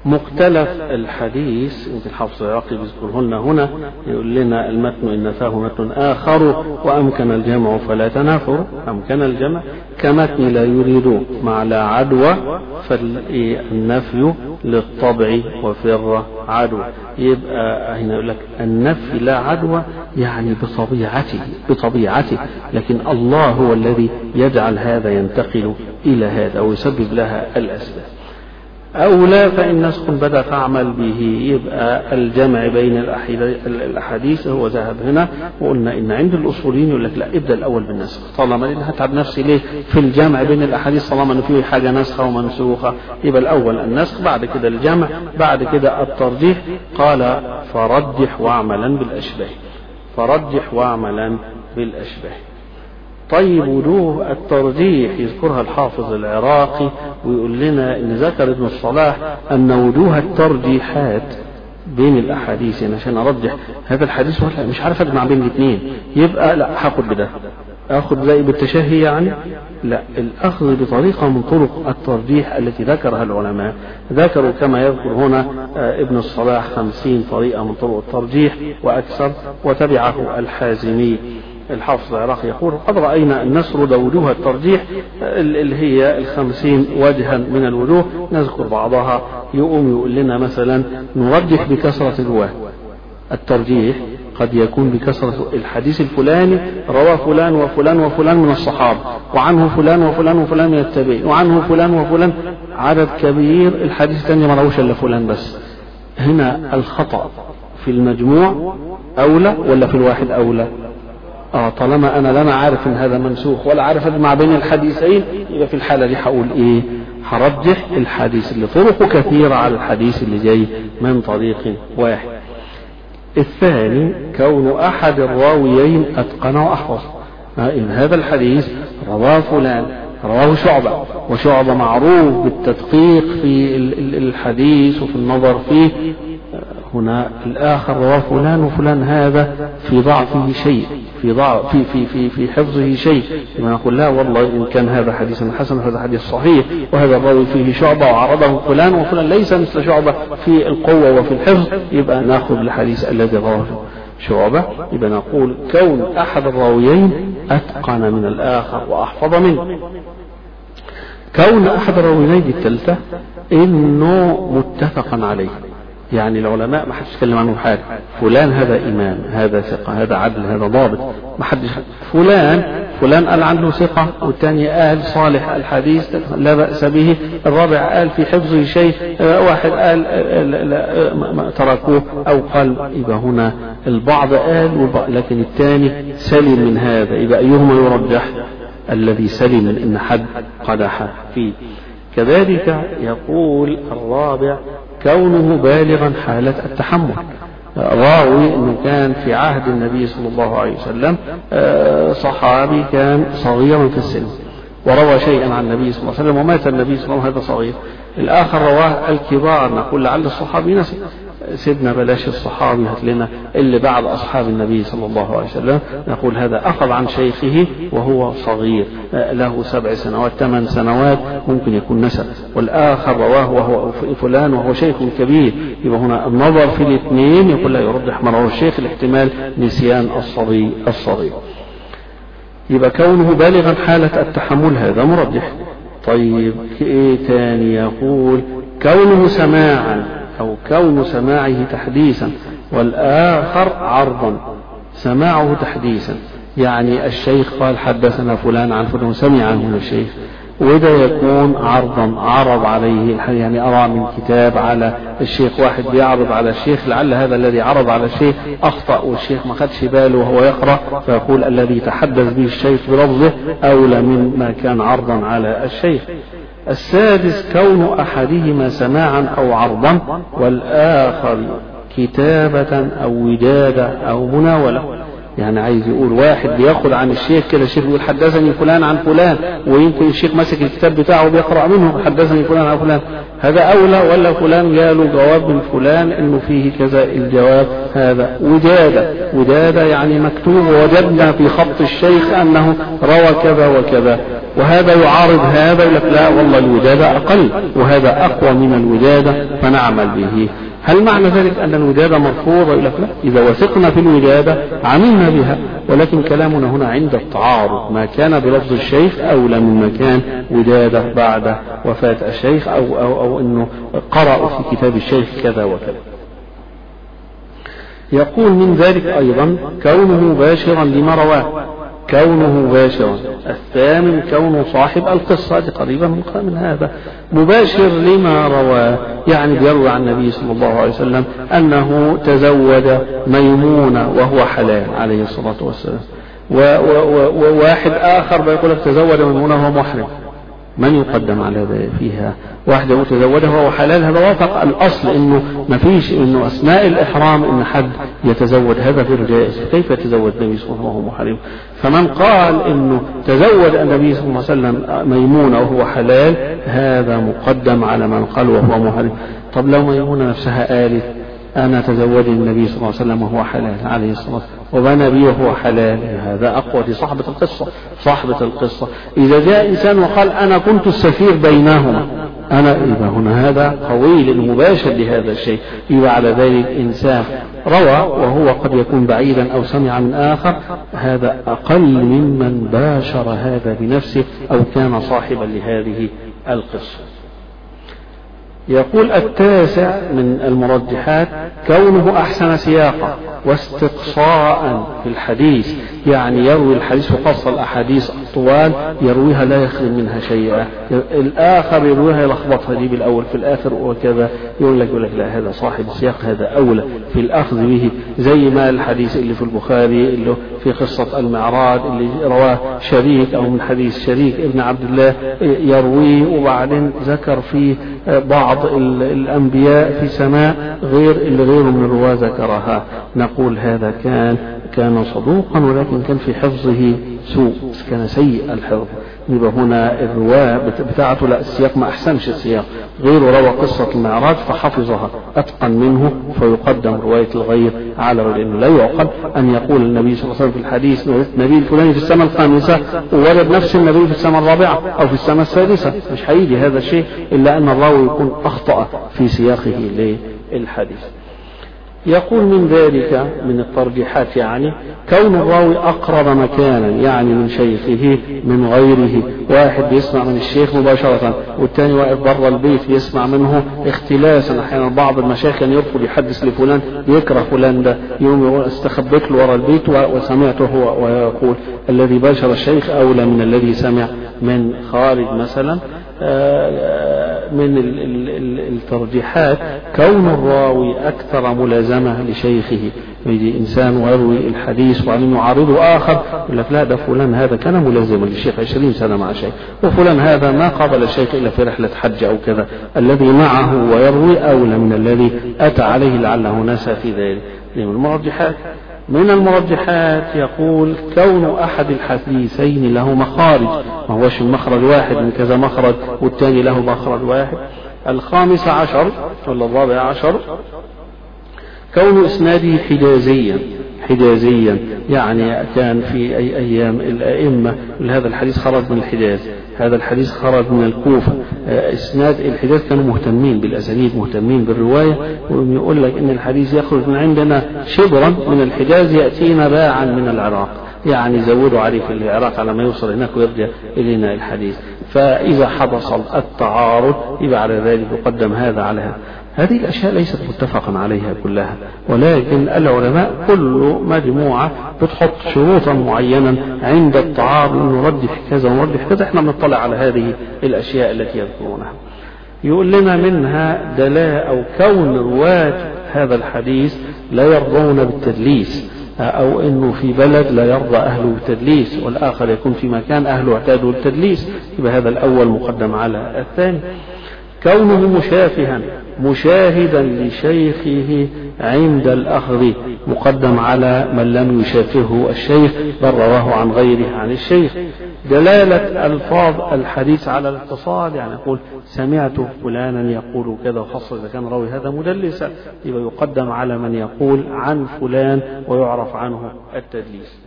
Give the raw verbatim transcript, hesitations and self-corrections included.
مختلف الحديث يمكن حافظ العراقي بيذكره لنا هنا، يقول لنا المتن إن فاه متن آخر وأمكن الجمع فلا تنافر. أمكن الجمع كمتن لا يريد مع لا عدوى، فالنفي للطبع وفر عدوى. يبقى هنا يقول لك النفي لا عدوى يعني بطبيعته بطبيعته لكن الله هو الذي يجعل هذا ينتقل إلى هذا ويسبب لها الأسباب. أو لا فإن نسخ بدأ فاعمل به. يبقى الجمع بين الأحاديث هو ذهب هنا، وقلنا إن عند الأصوليين يقول لك لا، ابدأ الأول بالنسخ. طالما لأن هتعب نفسي ليه في الجمع بين الأحاديث طالما إن فيه حاجة نسخة ومنسوخة؟ يبقى الأول النسخ، بعد كده الجمع، بعد كده الترجيح. قال فرجح واعملا بالأشباه، فرجح واعملا بالأشباه. طيب وجوه الترجيح يذكرها الحافظ العراقي ويقول لنا ان ذكر ابن الصلاح ان وجوه الترجيحات بين الاحاديث، يعني عشان ارجح هذا الحديث ولا مش عارف اجمع بين الاثنين، يبقى لا هاخد بده، اخذ زي بالتشهي يعني؟ لا، الاخذ بطريقه من طرق الترجيح التي ذكرها العلماء. ذكروا كما يذكر هنا ابن الصلاح خمسين طريقه من طرق الترجيح واكثر، وتبعه الحازمي. الحافظ العراقي يقول قد رأينا أن نسرد وجوه الترجيح اللي هي الخمسين وجها من الوجوه، نذكر بعضها. يقوم يقول لنا مثلا نرجح بكثرة الرواه. الترجيح قد يكون بكثرة الحديث الفلاني روى فلان وفلان وفلان من الصحابة، وعنه فلان وفلان وفلان من التابعين، وعنه فلان وفلان عدد كبير، الحديث الثاني ما روش إلا فلان بس. هنا الخطأ في المجموع أولى ولا في الواحد أولى؟ اه طالما انا لا عارف ان هذا منسوخ ولا عارف اجمع بين الحديثين، يبقى في الحاله دي هقول ايه؟ هرجح الحديث اللي طرقه كثيره على الحديث اللي جاي من طريق واحد. الثاني كون احد الراويين اتقن واحفظ. ان هذا الحديث رواه فلان، رواه شعبة، وشعبة معروف بالتدقيق في الحديث وفي النظر فيه. هنا الآخر رواه فلان وفلان، هذا في ضعفه شيء، في ضعف في في في في حفظه شيء، لما نقول لا والله إن كان هذا حديثا حسن هذا حديث صحيح، وهذا الراوي فيه شعبة وعرضه فلان وفلان ليس مثل شعبة في القوة وفي الحفظ، يبقى نأخذ الحديث الذي رواه شعبة. يبقى نقول كون أحد الراويين أتقن من الآخر وأحفظ منه. كون أحد الراويين الثالثة إنه متفقا عليه، يعني العلماء ما حدش يتكلم عنه حاجة، فلان هذا إمام، هذا ثقة، هذا عدل، هذا ضابط، ما حدش. فلان فلان قال عنه ثقة، والثاني قال صالح الحديث لا بأس به، الرابع قال في حفظه شيء، واحد قال ما تركوه أو قال. يبقى هنا البعض قال لكن الثاني سلم من هذا، يبقى أيهما يرجح؟ الذي سلم من إن حد قدح فيه. كذلك يقول الرابع كونه بالغا حالة التحمل. راوي انه كان في عهد النبي صلى الله عليه وسلم صحابي كان صغيرا في السن وروى شيئا عن النبي صلى الله عليه وسلم ومات النبي صلى الله عليه وسلم هذا صغير، الآخر رواه الكبار، نقول لعل الصحابي نسي، سيدنا بلاش الصحابي هات لنا اللي بعد أصحاب النبي صلى الله عليه وسلم، نقول هذا أخذ عن شيخه وهو صغير له سبع سنوات ثمان سنوات ممكن يكون نسى، والآخر رواه وهو فلان وهو شيخ كبير. يبقى هنا النظر في الاثنين يقول لا يرجح من رواه الشيخ الاحتمال نسيان الصبي الصغير. يبقى كونه بالغا حالة التحمل هذا مرجح. طيب ايه تاني؟ يقول كونه سماعا أو كون سماعه تحديثا والآخر عرضا. سماعه تحديثا يعني الشيخ قال حدثنا فلان عن فلان سمع عنه الشيخ، وده يكون عرضا، عرض عليه، يعني أرى من كتاب على الشيخ، واحد بيعرض على الشيخ، لعل هذا الذي عرض على الشيخ أخطأ والشيخ ما خدش باله وهو يقرأ، فيقول الذي تحدث به الشيخ بلفظه أولى من ما كان عرضا على الشيخ. السادس كون أحدهما سماعا أو عرضا والآخر كتابة أو ودادة أو مناولة. يعني عايز يقول واحد بياخد عن الشيخ كده، الشيخ يقول حدثني فلان عن فلان، ويمكن الشيخ ماسك الكتاب بتاعه بيقرأ منه حدثني فلان عن فلان، هذا أولى ولا فلان جاله جواب من فلان إنه فيه كذا الجواب؟ هذا ودادة. ودادة يعني مكتوب وجدنا في خط الشيخ أنه روى كذا وكذا، وهذا يعارض هذا، يقول لك لا والله الودادة أقل وهذا أقوى من الودادة فنعمل به. هل معنى ذلك أن الودادة مرفوضة؟ يقول لك لا، إذا وثقنا في الودادة عملنا بها، ولكن كلامنا هنا عند التعارض، ما كان بلفظ الشيخ أولى مما كان ودادة بعد وفاة الشيخ أو, أو, أو أنه قرأوا في كتاب الشيخ كذا وكذا. يقول من ذلك أيضا كونه مباشرا لما رواه، كونه مباشرا. الثامن كونه صاحب القصة، دي قريبة من هذا، مباشر لما رواه، يعني بيروي عن النبي صلى الله عليه وسلم أنه تزوج ميمونة وهو حلال عليه الصلاة والسلام، وواحد آخر بيقول لك تزوج ميمونة وهو محرم. من يقدم على ذلك فيها؟ واحد يقول تزوجها وهو حلال، هذا وافق الأصل إنه ما فيش إنه أثناء الإحرام إن حد يتزوج، هذا غير جائز، كيف يتزوج النبي صلى الله عليه وسلم وهو محرم؟ فمن قال إنه تزوج النبي صلى الله عليه وسلم ميمونة وهو حلال هذا مقدم على من قال وهو محرم. طب لو ميمونة نفسها قالت أنا تزوج النبي صلى الله عليه وسلم وهو حلال عليه الصلاة والسلام وبنى بي وهو حلال، هذا أقوى، دي صاحبة القصة. صاحبة القصة إذا جاء إنسان وقال أنا كنت السفير بينهما، أنا إذا هنا هذا قوي للمباشر لهذا الشيء، يبقى على ذلك إنسان روى وهو قد يكون بعيدا أو سمع من آخر، هذا أقل ممن باشر هذا بنفسه أو كان صاحبا لهذه القصة. يقول التاسع من المرجحات كونه أحسن سياقا واستقصاء في الحديث، يعني يروي الحديث وخاصة الأحاديث الطوال يرويها لا يخرج منها شيئا، الآخر يرويها يلخبطها دي بالأول في الآخر وكذا، يقول لك يقول لك لا هذا صاحب السياق هذا أولى في الأخذ به، زي ما الحديث اللي في البخاري اللي في قصة المعراج اللي رواه شريك أو من حديث شريك ابن عبد الله يرويه وبعدين ذكر فيه بعض الأنبياء في سماء غير اللي غيره من الرواة ذكرها، نقول هذا كان كان صدوقا ولكن كان في حفظه سوء، كان سيء الحفظ، يبقى هنا الرواة بتاعته لا السياق ما أحسنش السياق، غيره روى قصة المعراج فحفظها أتقن منه فيقدم رواية الغير على، لأنه لا يعقل أن يقول النبي صلى الله عليه وسلم في الحديث النبي الفلاني في السماء الخامسة وولد نفس النبي في السماء الرابعة أو في السماء السادسة، مش هيجي هذا الشيء إلا أن الراوي يكون أخطأ في سياقه للحديث. يقول من ذلك من الترجيحات يعني كون الراوي أقرب مكانا يعني من شيخه من غيره، واحد يسمع من الشيخ مباشرة والثاني واقف برا البيت يسمع منه اختلاسا، أحيانا بعض المشايخ يرفض يحدث لفلان يكره فلان ده، يوم يقول استخبت له ورا البيت وسمعته هو، ويقول الذي باشر الشيخ أولى من الذي سمع من خارج مثلا. من الترجيحات كون الراوي أكثر ملازمة لشيخه، يجي إنسان ويروي الحديث وبعدين يعارضه آخر يقول لك لا ده فلان هذا كان ملازما للشيخ عشرين سنة مع شيخ، وفلان هذا ما قابل الشيخ إلا في رحلة حج أو كذا، الذي معه ويروي أولى من الذي أتى عليه لعله نسى في ذلك. من المرجحات من المرجحات يقول كون أحد الحديثين له مخارج، ما هوش مخرج واحد من كذا مخرج والثاني له مخرج واحد. الخامس عشر ولا الرابع عشر كون إسناده حجازيا، حجازيا يعني كان في أي أيام الأئمة هذا الحديث خرج من الحجاز، هذا الحديث خرج من الكوفة، إسناد الحجاز كانوا مهتمين بالأسانيد مهتمين بالرواية، ويقول لك إن الحديث يخرج من عندنا شبرا من الحجاز يأتينا باعا من العراق، يعني زودوا عليه في العراق على ما يوصل هناك ويرجع إلينا الحديث، فإذا حصل التعارض يبقى على ذلك يقدم هذا على هذا. هذه الأشياء ليست متفقا عليها كلها، ولكن العلماء كل مجموعة بتحط شروطا معينة عند التعارض نرجح كذا ونرجح كذا، احنا بنطلع على هذه الأشياء التي يذكرونها. يقول لنا منها دلاء أو كون رواة هذا الحديث لا يرضون بالتدليس، أو أنه في بلد لا يرضى أهله بالتدليس والآخر يكون في مكان أهله اعتادوا التدليس، يبقى هذا الأول مقدم على الثاني. كونه مشافها مشاهدا لشيخه عند الأخذ مقدم على من لم يشافهه الشيخ بل رواه عن غيره عن الشيخ. دلالة ألفاظ الحديث على الاتصال، يعني يقول سمعت فلانا يقول كذا، وخاصة إذا كان راوي هذا مدلسا يبقى يقدم على من يقول عن فلان ويعرف عنه التدليس.